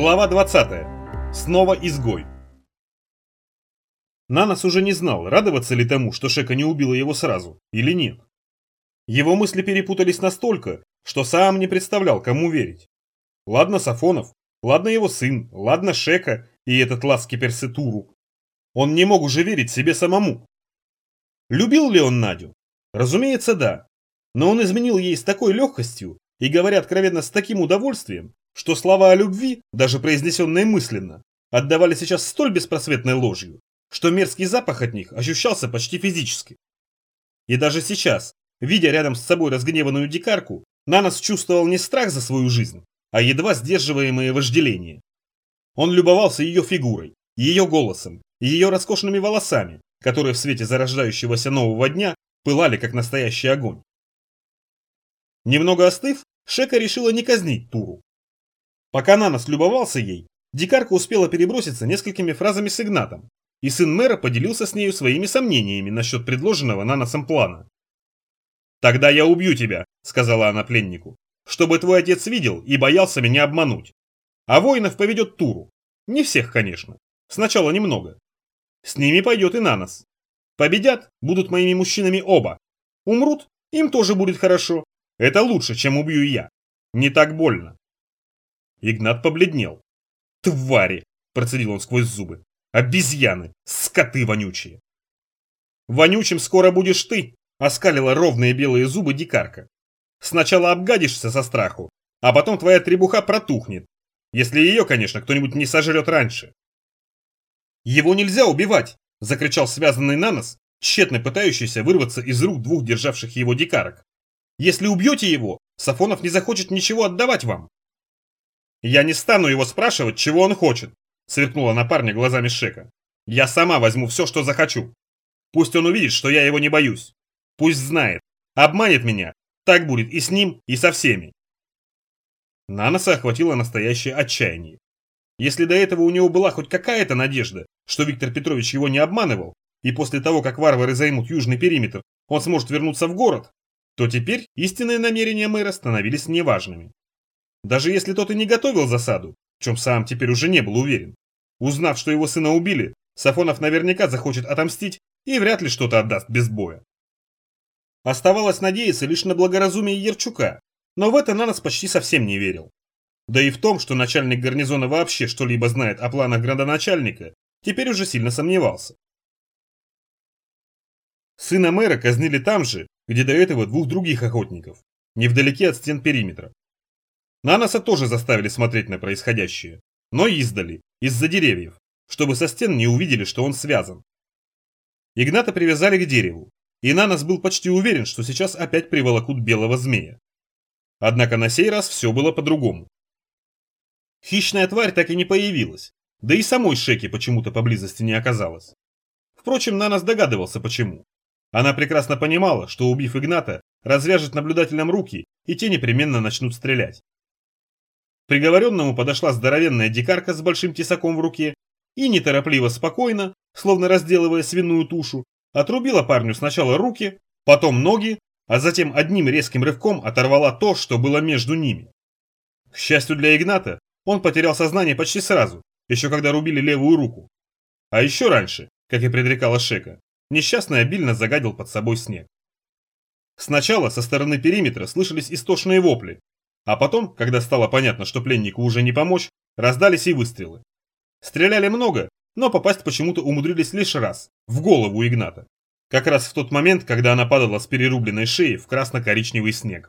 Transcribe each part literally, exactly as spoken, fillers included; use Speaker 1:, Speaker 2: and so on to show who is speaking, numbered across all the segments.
Speaker 1: Глава двадцатая. Снова изгой. Нанос уже не знал, радоваться ли тому, что Шека не убила его сразу, или нет. Его мысли перепутались настолько, что сам не представлял, кому верить. Ладно Сафонов, ладно его сын, ладно Шека и этот ласки Персетуру. Он не мог уже верить себе самому. Любил ли он Надю? Разумеется, да. Но он изменил ей с такой легкостью и, говоря откровенно, с таким удовольствием, что слова о любви, даже произнесенные мысленно, отдавали сейчас столь беспросветной ложью, что мерзкий запах от них ощущался почти физически. И даже сейчас, видя рядом с собой разгневанную дикарку, Нанос чувствовал не страх за свою жизнь, а едва сдерживаемое вожделение. Он любовался ее фигурой, ее голосом и ее роскошными волосами, которые в свете зарождающегося нового дня пылали как настоящий огонь. Немного остыв, Шека решила не казнить Туру. Пока Нанос любовался ей, дикарка успела переброситься несколькими фразами с Игнатом, и сын мэра поделился с нею своими сомнениями насчет предложенного Наносом плана. «Тогда я убью тебя», — сказала она пленнику, — «чтобы твой отец видел и боялся меня обмануть. А воинов поведет Туру. Не всех, конечно. Сначала немного. С ними пойдет и Нанос. Победят, будут моими мужчинами оба. Умрут, им тоже будет хорошо. Это лучше, чем убью я. Не так больно». Игнат побледнел. «Твари!» – процедил он сквозь зубы. «Обезьяны! Скоты вонючие!» «Вонючим скоро будешь ты!» – оскалила ровные белые зубы дикарка. «Сначала обгадишься со страху, а потом твоя требуха протухнет. Если ее, конечно, кто-нибудь не сожрет раньше». «Его нельзя убивать!» – закричал связанный Нанос, тщетно пытающийся вырваться из рук двух державших его дикарок. «Если убьете его, Сафонов не захочет ничего отдавать вам». «Я не стану его спрашивать, чего он хочет», — сверкнула на парня глазами Шека. «Я сама возьму все, что захочу. Пусть он увидит, что я его не боюсь. Пусть знает. Обманет меня. Так будет и с ним, и со всеми». Наноса охватило настоящее отчаяние. Если до этого у него была хоть какая-то надежда, что Виктор Петрович его не обманывал, и после того, как варвары займут южный периметр, он сможет вернуться в город, то теперь истинные намерения мэра становились неважными. Даже если тот и не готовил засаду, в чем сам теперь уже не был уверен, узнав, что его сына убили, Сафонов наверняка захочет отомстить и вряд ли что-то отдаст без боя. Оставалось надеяться лишь на благоразумие Ярчука, но в это Нанос почти совсем не верил. Да и в том, что начальник гарнизона вообще что-либо знает о планах градоначальника, теперь уже сильно сомневался. Сына мэра казнили там же, где до этого двух других охотников, невдалеке от стен периметра. Наноса тоже заставили смотреть на происходящее, но издали, из-за деревьев, чтобы со стен не увидели, что он связан. Игната привязали к дереву, и Нанос был почти уверен, что сейчас опять приволокут белого змея. Однако на сей раз все было по-другому. Хищная тварь так и не появилась, да и самой Шеки почему-то поблизости не оказалось. Впрочем, Нанос догадывался почему. Она прекрасно понимала, что, убив Игната, развяжет наблюдателям руки, и те непременно начнут стрелять. К приговоренному подошла здоровенная дикарка с большим тесаком в руке и неторопливо спокойно, словно разделывая свиную тушу, отрубила парню сначала руки, потом ноги, а затем одним резким рывком оторвала то, что было между ними. К счастью для Игната, он потерял сознание почти сразу, еще когда рубили левую руку. А еще раньше, как и предрекала Шека, несчастный обильно загадил под собой снег. Сначала со стороны периметра слышались истошные вопли, а потом, когда стало понятно, что пленнику уже не помочь, раздались и выстрелы. Стреляли много, но попасть почему-то умудрились лишь раз, в голову Игната. Как раз в тот момент, когда она падала с перерубленной шеей в красно-коричневый снег.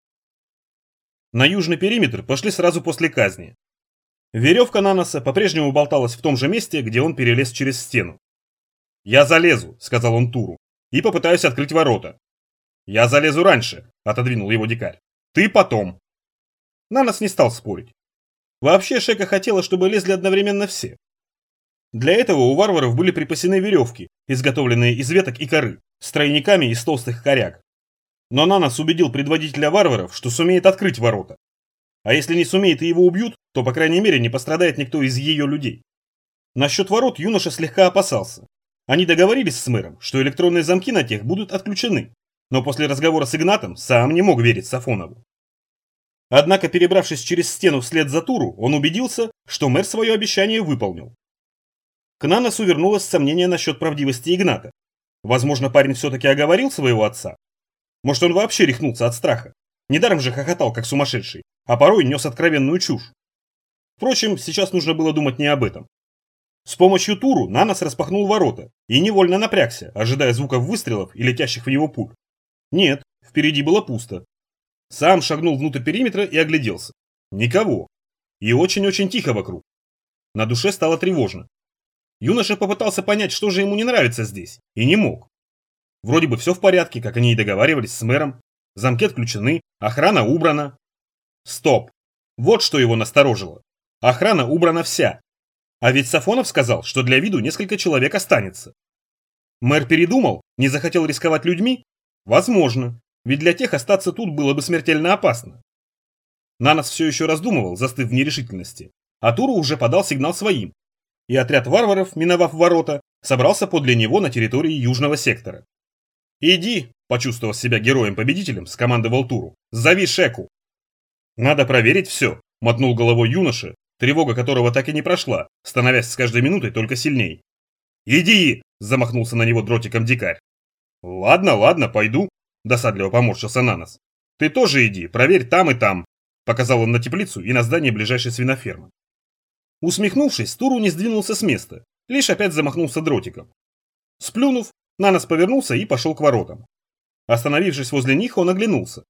Speaker 1: На южный периметр пошли сразу после казни. Веревка Наноса по-прежнему болталась в том же месте, где он перелез через стену. «Я залезу», — сказал он Туру, — «и попытаюсь открыть ворота». «Я залезу раньше», — отодвинул его дикарь. «Ты потом». Нанос не стал спорить. Вообще Шека хотела, чтобы лезли одновременно все. Для этого у варваров были припасены веревки, изготовленные из веток и коры, с тройниками из толстых коряг. Но Нанос убедил предводителя варваров, что сумеет открыть ворота. А если не сумеет и его убьют, то по крайней мере не пострадает никто из ее людей. Насчет ворот юноша слегка опасался. Они договорились с мэром, что электронные замки на тех будут отключены, но после разговора с Игнатом сам не мог верить Сафонову. Однако, перебравшись через стену вслед за Туру, он убедился, что мэр свое обещание выполнил. К Наносу вернулось сомнение насчет правдивости Игната. Возможно, парень все-таки оговорил своего отца. Может, он вообще рехнулся от страха. Недаром же хохотал, как сумасшедший, а порой нес откровенную чушь. Впрочем, сейчас нужно было думать не об этом. С помощью Туру Нанос распахнул ворота и невольно напрягся, ожидая звуков выстрелов и летящих в него пуль. Нет, впереди было пусто. Сам шагнул внутрь периметра и огляделся. Никого. И очень-очень тихо вокруг. На душе стало тревожно. Юноша попытался понять, что же ему не нравится здесь, и не мог. Вроде бы все в порядке, как они и договаривались с мэром. Замки отключены, охрана убрана. Стоп. Вот что его насторожило. Охрана убрана вся. А ведь Сафонов сказал, что для виду несколько человек останется. Мэр передумал, не захотел рисковать людьми? Возможно, ведь для тех остаться тут было бы смертельно опасно. Нанос все еще раздумывал, застыв в нерешительности, а Туру уже подал сигнал своим, и отряд варваров, миновав ворота, собрался подле него на территории южного сектора. «Иди», – почувствовав себя героем-победителем, скомандовал Туру, – «зови Шеку». «Надо проверить все», – мотнул головой юноша, тревога которого так и не прошла, становясь с каждой минутой только сильней. «Иди!» – замахнулся на него дротиком дикарь. «Ладно, ладно, пойду», – досадливо поморщился Нанос. «Ты тоже иди, проверь там и там», – показал он на теплицу и на здание ближайшей свинофермы. Усмехнувшись, Туру не сдвинулся с места, лишь опять замахнулся дротиком. Сплюнув, Нанос повернулся и пошел к воротам. Остановившись возле них, он оглянулся.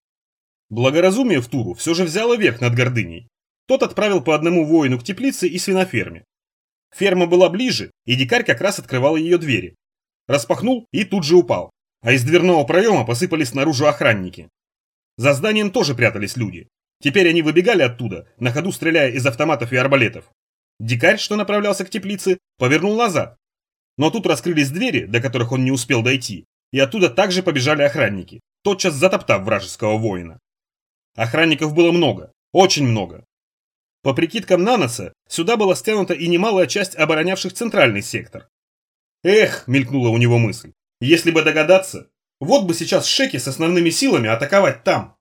Speaker 1: Благоразумие в Туру все же взяло верх над гордыней. Тот отправил по одному воину к теплице и свиноферме. Ферма была ближе, и дикарь как раз открывал ее двери. Распахнул и тут же упал, а из дверного проема посыпались наружу охранники. За зданием тоже прятались люди. Теперь они выбегали оттуда, на ходу стреляя из автоматов и арбалетов. Дикарь, что направлялся к теплице, повернул назад. Но тут раскрылись двери, до которых он не успел дойти, и оттуда также побежали охранники, тотчас затоптав вражеского воина. Охранников было много, очень много. По прикидкам Наноса, сюда была стянута и немалая часть оборонявших центральный сектор. Эх, мелькнула у него мысль, если бы догадаться, вот бы сейчас Шеки с основными силами атаковать там.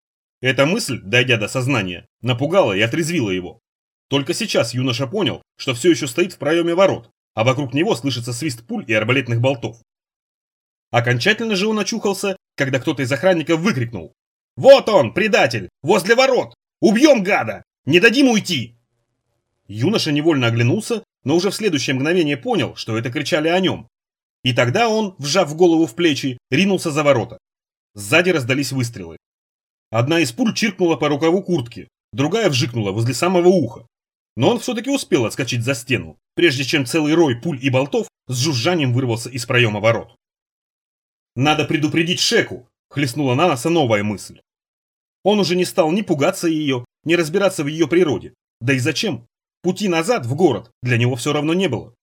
Speaker 1: Эта мысль, дойдя до сознания, напугала и отрезвила его. Только сейчас юноша понял, что все еще стоит в проеме ворот, а вокруг него слышится свист пуль и арбалетных болтов. Окончательно же он очухался, когда кто-то из охранников выкрикнул: «Вот он, предатель, возле ворот! Убьем гада! Не дадим уйти!» Юноша невольно оглянулся, но уже в следующее мгновение понял, что это кричали о нем. И тогда он, вжав голову в плечи, ринулся за ворота. Сзади раздались выстрелы. Одна из пуль чиркнула по рукаву куртки, другая вжикнула возле самого уха. Но он все-таки успел отскочить за стену, прежде чем целый рой пуль и болтов с жужжанием вырвался из проема ворот. «Надо предупредить Шеку», — хлестнула Наноса новая мысль. Он уже не стал ни пугаться ее, ни разбираться в ее природе. Да и зачем? Пути назад в город для него все равно не было.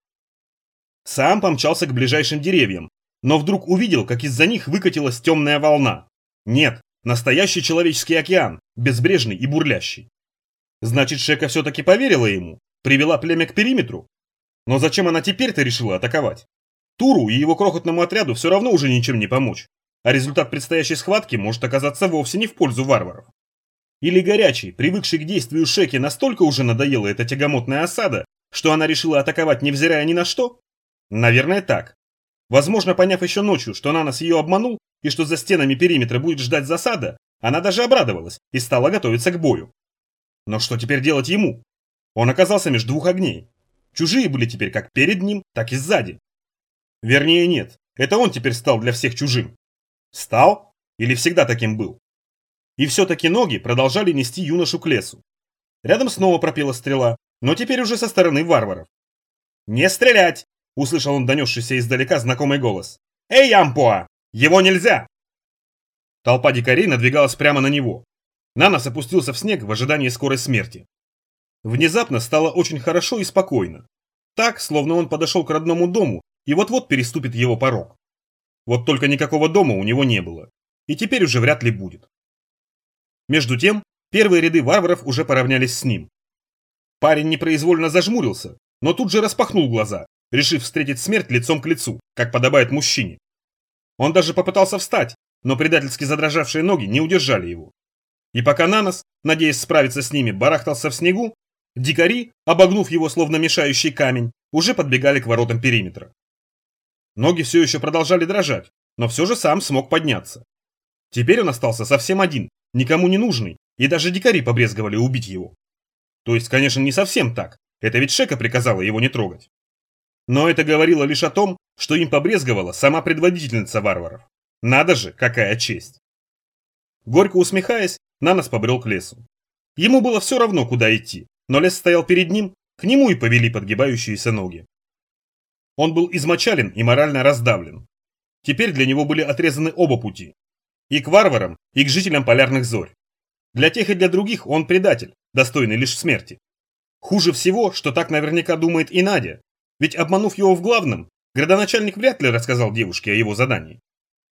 Speaker 1: Сам помчался к ближайшим деревьям, но вдруг увидел, как из-за них выкатилась темная волна. Нет, настоящий человеческий океан, безбрежный и бурлящий. Значит, Шека все-таки поверила ему, привела племя к периметру. Но зачем она теперь-то решила атаковать? Туру и его крохотному отряду все равно уже ничем не помочь, а результат предстоящей схватки может оказаться вовсе не в пользу варваров. Или горячий, привыкший к действию Шеки, настолько уже надоела эта тягомотная осада, что она решила атаковать, невзирая ни на что? Наверное, так. Возможно, поняв еще ночью, что Нанос ее обманул и что за стенами периметра будет ждать засада, она даже обрадовалась и стала готовиться к бою. Но что теперь делать ему? Он оказался между двух огней. Чужие были теперь как перед ним, так и сзади. Вернее, нет, это он теперь стал для всех чужим. Стал? Или всегда таким был? И все-таки ноги продолжали нести юношу к лесу. Рядом снова пропела стрела, но теперь уже со стороны варваров. «Не стрелять!» – услышал он донесшийся издалека знакомый голос. «Эй, Ампуа! Его нельзя!» Толпа дикарей надвигалась прямо на него. Нанос опустился в снег в ожидании скорой смерти. Внезапно стало очень хорошо и спокойно. Так, словно он подошел к родному дому и вот-вот переступит его порог. Вот только никакого дома у него не было. И теперь уже вряд ли будет. Между тем, первые ряды варваров уже поравнялись с ним. Парень непроизвольно зажмурился, но тут же распахнул глаза, решив встретить смерть лицом к лицу, как подобает мужчине. Он даже попытался встать, но предательски задрожавшие ноги не удержали его. И пока Нанос, надеясь справиться с ними, барахтался в снегу, дикари, обогнув его словно мешающий камень, уже подбегали к воротам периметра. Ноги все еще продолжали дрожать, но все же сам смог подняться. Теперь он остался совсем один, никому не нужный, и даже дикари побрезговали убить его. То есть, конечно, не совсем так, это ведь Шека приказала его не трогать. Но это говорило лишь о том, что им побрезговала сама предводительница варваров. Надо же, какая честь! Горько усмехаясь, Нанос побрел к лесу. Ему было все равно, куда идти, но лес стоял перед ним, к нему и повели подгибающиеся ноги. Он был измочален и морально раздавлен. Теперь для него были отрезаны оба пути. И к варварам, и к жителям полярных зорь. Для тех и для других он предатель, достойный лишь смерти. Хуже всего, что так наверняка думает и Надя, ведь обманув его в главном, градоначальник вряд ли рассказал девушке о его задании.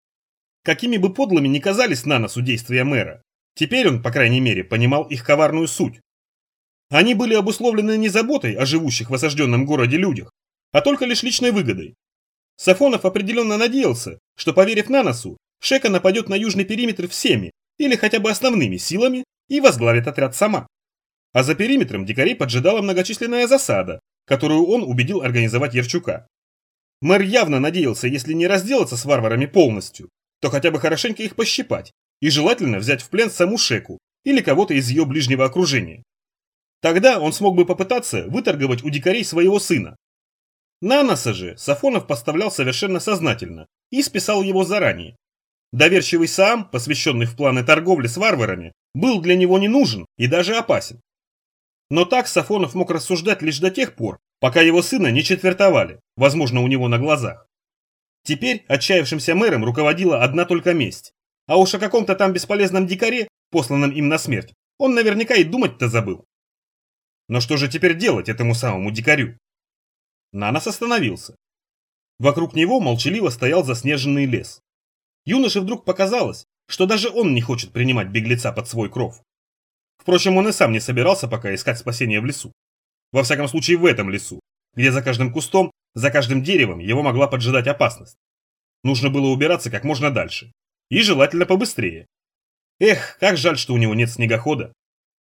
Speaker 1: Какими бы подлыми ни казались Наносу действия мэра, теперь он, по крайней мере, понимал их коварную суть. Они были обусловлены не заботой о живущих в осажденном городе людях, а только лишь личной выгодой. Сафонов определенно надеялся, что, поверив Наносу, Шека нападет на южный периметр всеми, или хотя бы основными силами, и возглавит отряд сама. А за периметром дикарей поджидала многочисленная засада, которую он убедил организовать Ярчука. Мэр явно надеялся, если не разделаться с варварами полностью, то хотя бы хорошенько их пощипать, и желательно взять в плен саму Шеку или кого-то из ее ближнего окружения. Тогда он смог бы попытаться выторговать у дикарей своего сына. Наноса же Сафонов поставлял совершенно сознательно и списал его заранее. Доверчивый Саам, посвященный в планы торговли с варварами, был для него не нужен и даже опасен. Но так Сафонов мог рассуждать лишь до тех пор, пока его сына не четвертовали, возможно, у него на глазах. Теперь отчаявшимся мэром руководила одна только месть, а уж о каком-то там бесполезном дикаре, посланном им на смерть, он наверняка и думать-то забыл. Но что же теперь делать этому самому дикарю? Нанос остановился. Вокруг него молчаливо стоял заснеженный лес. Юноше вдруг показалось, что даже он не хочет принимать беглеца под свой кров. Впрочем, он и сам не собирался пока искать спасения в лесу. Во всяком случае в этом лесу, где за каждым кустом, за каждым деревом его могла поджидать опасность. Нужно было убираться как можно дальше. И желательно побыстрее. Эх, как жаль, что у него нет снегохода.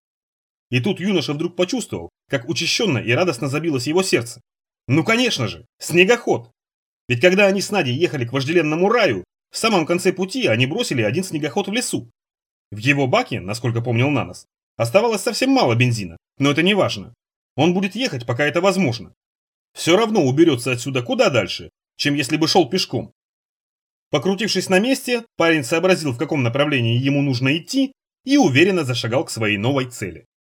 Speaker 1: И тут юноша вдруг почувствовал, как учащенно и радостно забилось его сердце. Ну конечно же, снегоход. Ведь когда они с Надей ехали к вожделенному раю, в самом конце пути они бросили один снегоход в лесу. В его баке, насколько помнил Нанос, оставалось совсем мало бензина, но это не важно. Он будет ехать, пока это возможно. Все равно уберется отсюда куда дальше, чем если бы шел пешком. Покрутившись на месте, парень сообразил, в каком направлении ему нужно идти, и уверенно зашагал к своей новой цели.